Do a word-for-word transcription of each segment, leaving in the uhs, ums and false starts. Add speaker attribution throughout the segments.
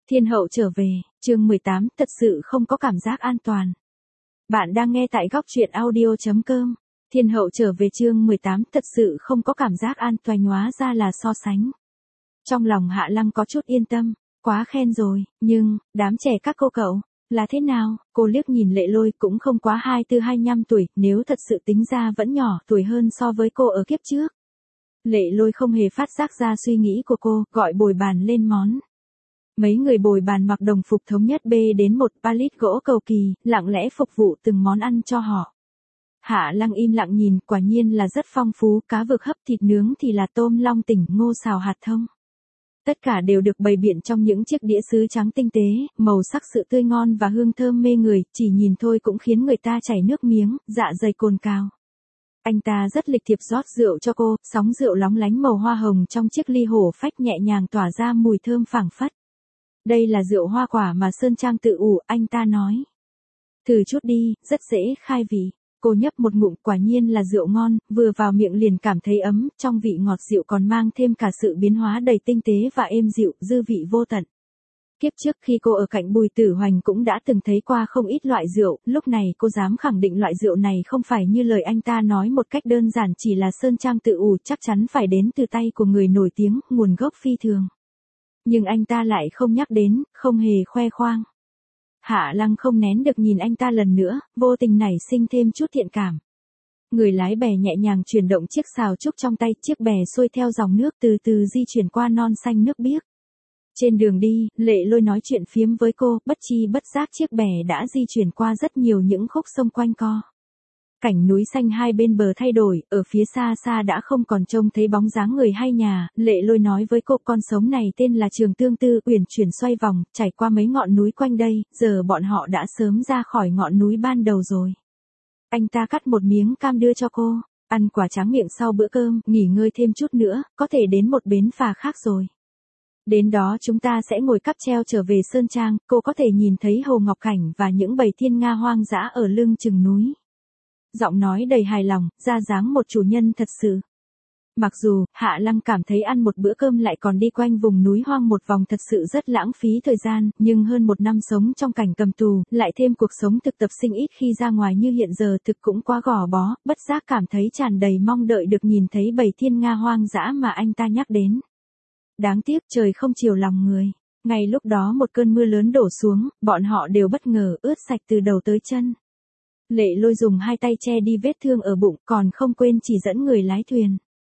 Speaker 1: Thiên hậu trở về, chương mười tám, thật sự không có cảm giác an toàn. Bạn đang nghe tại góc truyện audio chấm com. Thiên hậu trở về chương mười tám, thật sự không có cảm giác an toàn, hóa ra là so sánh. Trong lòng Hạ Lăng có chút yên tâm, quá khen rồi, nhưng, đám trẻ các cô cậu, là thế nào? Cô liếc nhìn Lệ Lôi cũng không quá hai tư hai nhăm tuổi, nếu thật sự tính ra vẫn nhỏ tuổi hơn so với cô ở kiếp trước. Lệ Lôi không hề phát giác ra suy nghĩ của cô, gọi bồi bàn lên món. Mấy người bồi bàn mặc đồng phục thống nhất bê đến một palit gỗ cầu kỳ, lặng lẽ phục vụ từng món ăn cho họ. Hạ Lăng im lặng nhìn, quả nhiên là rất phong phú, cá vực hấp, thịt nướng thì là tôm long tỉnh, ngô xào hạt thông. Tất cả đều được bày biện trong những chiếc đĩa sứ trắng tinh tế, màu sắc sự tươi ngon và hương thơm mê người, chỉ nhìn thôi cũng khiến người ta chảy nước miếng, dạ dày cồn cào. Anh ta rất lịch thiệp rót rượu cho cô, sóng rượu lóng lánh màu hoa hồng trong chiếc ly hổ phách nhẹ nhàng tỏa ra mùi thơm phảng phất. Đây là rượu hoa quả mà Sơn Trang tự ủ, anh ta nói. Thử chút đi, rất dễ khai vị. Cô nhấp một ngụm, quả nhiên là rượu ngon, vừa vào miệng liền cảm thấy ấm, trong vị ngọt rượu còn mang thêm cả sự biến hóa đầy tinh tế và êm dịu, dư vị vô tận. Kiếp trước khi cô ở cạnh Bùi Tử Hoành cũng đã từng thấy qua không ít loại rượu, lúc này cô dám khẳng định loại rượu này không phải như lời anh ta nói một cách đơn giản chỉ là Sơn Trang tự ủ, chắc chắn phải đến từ tay của người nổi tiếng, nguồn gốc phi thường. Nhưng anh ta lại không nhắc đến, không hề khoe khoang. Hạ Lăng không nén được nhìn anh ta lần nữa, vô tình nảy sinh thêm chút thiện cảm. Người lái bè nhẹ nhàng chuyển động chiếc sào trúc trong tay, chiếc bè xuôi theo dòng nước từ từ di chuyển qua non xanh nước biếc. Trên đường đi, Lệ Lôi nói chuyện phiếm với cô, bất chi bất giác chiếc bè đã di chuyển qua rất nhiều những khúc sông quanh co. Cảnh núi xanh hai bên bờ thay đổi, ở phía xa xa đã không còn trông thấy bóng dáng người hay nhà, Lệ Lôi nói với cô con sống này tên là Trường Tương Tư, uyển chuyển xoay vòng, trải qua mấy ngọn núi quanh đây, giờ bọn họ đã sớm ra khỏi ngọn núi ban đầu rồi. Anh ta cắt một miếng cam đưa cho cô, ăn quả tráng miệng sau bữa cơm, nghỉ ngơi thêm chút nữa, có thể đến một bến phà khác rồi. Đến đó chúng ta sẽ ngồi cáp treo trở về Sơn Trang, cô có thể nhìn thấy Hồ Ngọc Cảnh và những bầy thiên nga hoang dã ở lưng chừng núi. Giọng nói đầy hài lòng, ra dáng một chủ nhân thật sự. Mặc dù, Hạ Lăng cảm thấy ăn một bữa cơm lại còn đi quanh vùng núi hoang một vòng thật sự rất lãng phí thời gian, nhưng hơn một năm sống trong cảnh cầm tù, lại thêm cuộc sống thực tập sinh ít khi ra ngoài như hiện giờ thực cũng quá gò bó, bất giác cảm thấy tràn đầy mong đợi được nhìn thấy bầy thiên nga hoang dã mà anh ta nhắc đến. Đáng tiếc trời không chiều lòng người. Ngay lúc đó một cơn mưa lớn đổ xuống, bọn họ đều bất ngờ ướt sạch từ đầu tới chân. Lệ Lôi dùng hai tay che đi vết thương ở bụng, còn không quên chỉ dẫn người lái thuyền.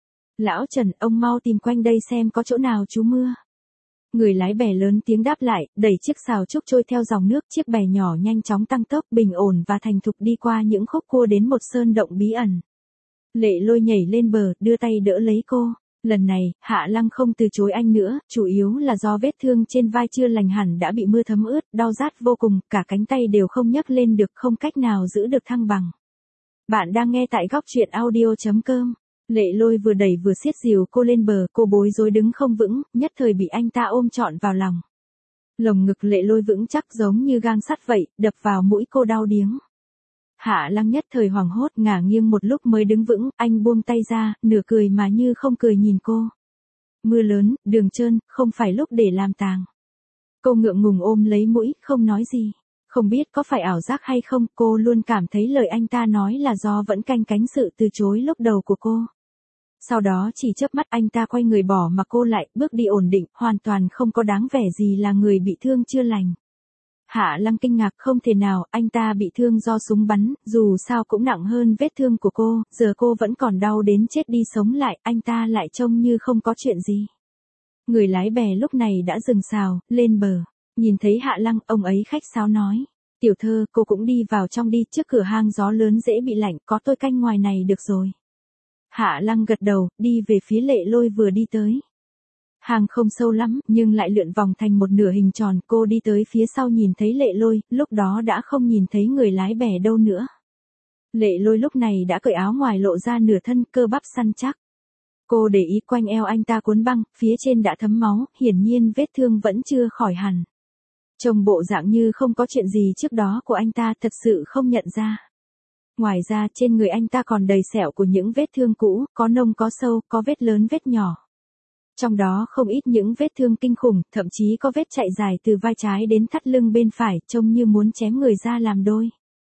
Speaker 1: Lão Trần, ông mau tìm quanh đây xem có chỗ nào trú mưa. Người lái bè lớn tiếng đáp lại, đẩy chiếc sào trúc trôi theo dòng nước, chiếc bè nhỏ nhanh chóng tăng tốc, bình ổn và thành thục đi qua những khúc cua đến một sơn động bí ẩn. Lệ Lôi nhảy lên bờ, đưa tay đỡ lấy cô. Lần này, Hạ Lăng không từ chối anh nữa, chủ yếu là do vết thương trên vai chưa lành hẳn đã bị mưa thấm ướt, đau rát vô cùng, cả cánh tay đều không nhấc lên được, không cách nào giữ được thăng bằng. Bạn đang nghe tại góc truyện audio chấm com. Lệ Lôi vừa đẩy vừa siết dìu cô lên bờ, cô bối rối đứng không vững, nhất thời bị anh ta ôm trọn vào lòng. Lồng ngực Lệ Lôi vững chắc giống như gang sắt vậy, đập vào mũi cô đau điếng. Hạ Lăng nhất thời hoảng hốt, ngả nghiêng một lúc mới đứng vững, anh buông tay ra, nửa cười mà như không cười nhìn cô. Mưa lớn, đường trơn, không phải lúc để làm tàng. Cô ngượng ngùng ôm lấy mũi, không nói gì. Không biết có phải ảo giác hay không, cô luôn cảm thấy lời anh ta nói là do vẫn canh cánh sự từ chối lúc đầu của cô. Sau đó chỉ chớp mắt anh ta quay người bỏ mặc cô lại, bước đi ổn định, hoàn toàn không có đáng vẻ gì là người bị thương chưa lành. Hạ Lăng kinh ngạc, không thể nào, anh ta bị thương do súng bắn, dù sao cũng nặng hơn vết thương của cô, giờ cô vẫn còn đau đến chết đi sống lại, anh ta lại trông như không có chuyện gì. Người lái bè lúc này đã dừng sào, lên bờ, nhìn thấy Hạ Lăng, ông ấy khách sáo nói, tiểu thơ, cô cũng đi vào trong đi, trước cửa hang gió lớn dễ bị lạnh, có tôi canh ngoài này được rồi. Hạ Lăng gật đầu, đi về phía Lệ Lôi vừa đi tới. Hang không sâu lắm, nhưng lại lượn vòng thành một nửa hình tròn, cô đi tới phía sau nhìn thấy Lệ Lôi, lúc đó đã không nhìn thấy người lái bè đâu nữa. Lệ Lôi lúc này đã cởi áo ngoài lộ ra nửa thân, cơ bắp săn chắc. Cô để ý quanh eo anh ta cuốn băng, phía trên đã thấm máu, hiển nhiên vết thương vẫn chưa khỏi hẳn. Trông bộ dạng như không có chuyện gì trước đó của anh ta, thật sự không nhận ra. Ngoài ra trên người anh ta còn đầy sẹo của những vết thương cũ, có nông có sâu, có vết lớn vết nhỏ. Trong đó không ít những vết thương kinh khủng, thậm chí có vết chạy dài từ vai trái đến thắt lưng bên phải, trông như muốn chém người ra làm đôi.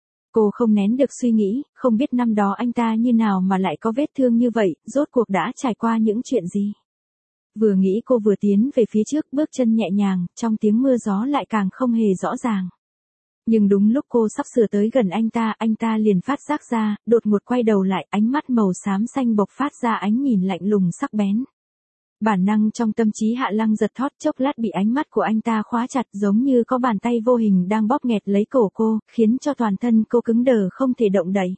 Speaker 1: Cô không nén được suy nghĩ, không biết năm đó anh ta như nào mà lại có vết thương như vậy, rốt cuộc đã trải qua những chuyện gì. Vừa nghĩ cô vừa tiến về phía trước, bước chân nhẹ nhàng, trong tiếng mưa gió lại càng không hề rõ ràng. Nhưng đúng lúc cô sắp sửa tới gần anh ta, anh ta liền phát giác ra, đột ngột quay đầu lại, ánh mắt màu xám xanh bộc phát ra ánh nhìn lạnh lùng sắc bén. Bản năng trong tâm trí Hạ Lăng giật thót, chốc lát bị ánh mắt của anh ta khóa chặt, giống như có bàn tay vô hình đang bóp nghẹt lấy cổ cô, khiến cho toàn thân cô cứng đờ không thể động đậy.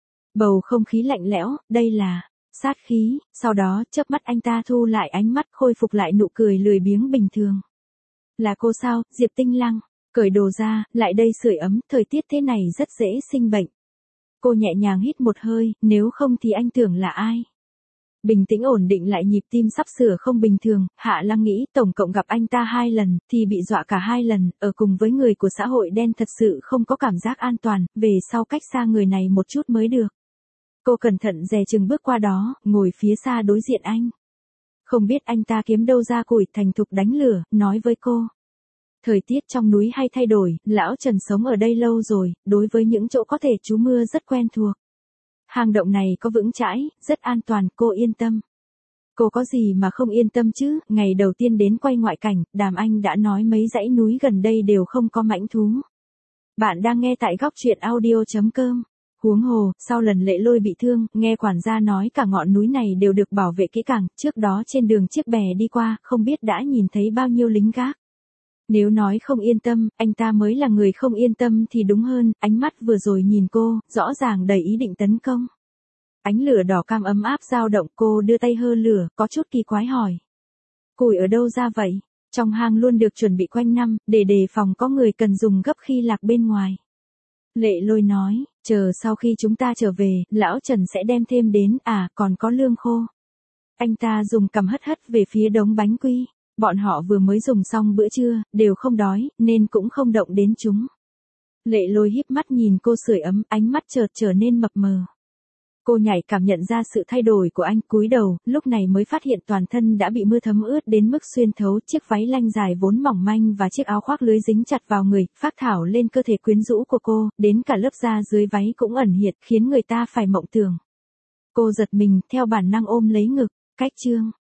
Speaker 1: Bầu không khí lạnh lẽo, đây là sát khí, sau đó chớp mắt anh ta thu lại ánh mắt, khôi phục lại nụ cười lười biếng bình thường. Là cô sao, Diệp Tinh Lăng? Cởi đồ ra, lại đây sưởi ấm, thời tiết thế này rất dễ sinh bệnh. Cô nhẹ nhàng hít một hơi, nếu không thì anh tưởng là ai? Bình tĩnh ổn định lại nhịp tim sắp sửa không bình thường, Hạ Lăng nghĩ tổng cộng gặp anh ta hai lần, thì bị dọa cả hai lần, ở cùng với người của xã hội đen thật sự không có cảm giác an toàn, về sau cách xa người này một chút mới được. Cô cẩn thận dè chừng bước qua đó, ngồi phía xa đối diện anh. Không biết anh ta kiếm đâu ra củi, thành thục đánh lửa, nói với cô. Thời tiết trong núi hay thay đổi, lão Trần sống ở đây lâu rồi, đối với những chỗ có thể trú mưa rất quen thuộc. Hang động này có vững chãi, rất an toàn, cô yên tâm. Cô có gì mà không yên tâm chứ, ngày đầu tiên đến quay ngoại cảnh, Đàm Anh đã nói mấy dãy núi gần đây đều không có mãnh thú. Bạn đang nghe tại góc truyện audio chấm com. Huống hồ, sau lần Lệ Lôi bị thương, nghe quản gia nói cả ngọn núi này đều được bảo vệ kỹ càng, trước đó trên đường chiếc bè đi qua, không biết đã nhìn thấy bao nhiêu lính gác. Nếu nói không yên tâm, anh ta mới là người không yên tâm thì đúng hơn, ánh mắt vừa rồi nhìn cô, rõ ràng đầy ý định tấn công. Ánh lửa đỏ cam ấm áp dao động, cô đưa tay hơ lửa, có chút kỳ quái hỏi. Củi ở đâu ra vậy? Trong hang luôn được chuẩn bị quanh năm, để đề phòng có người cần dùng gấp khi lạc bên ngoài. Lệ Lôi nói, chờ sau khi chúng ta trở về, lão Trần sẽ đem thêm đến, à, còn có lương khô. Anh ta dùng cằm hất hất về phía đống bánh quy. Bọn họ vừa mới dùng xong bữa trưa, đều không đói, nên cũng không động đến chúng. Lệ Lôi híp mắt nhìn cô sưởi ấm, ánh mắt chợt trở nên mập mờ. Cô nhảy cảm nhận ra sự thay đổi của anh, cúi đầu, lúc này mới phát hiện toàn thân đã bị mưa thấm ướt đến mức xuyên thấu, chiếc váy lanh dài vốn mỏng manh và chiếc áo khoác lưới dính chặt vào người, phác thảo lên cơ thể quyến rũ của cô, đến cả lớp da dưới váy cũng ẩn hiện, khiến người ta phải mộng tưởng. Cô giật mình, theo bản năng ôm lấy ngực, cách chương.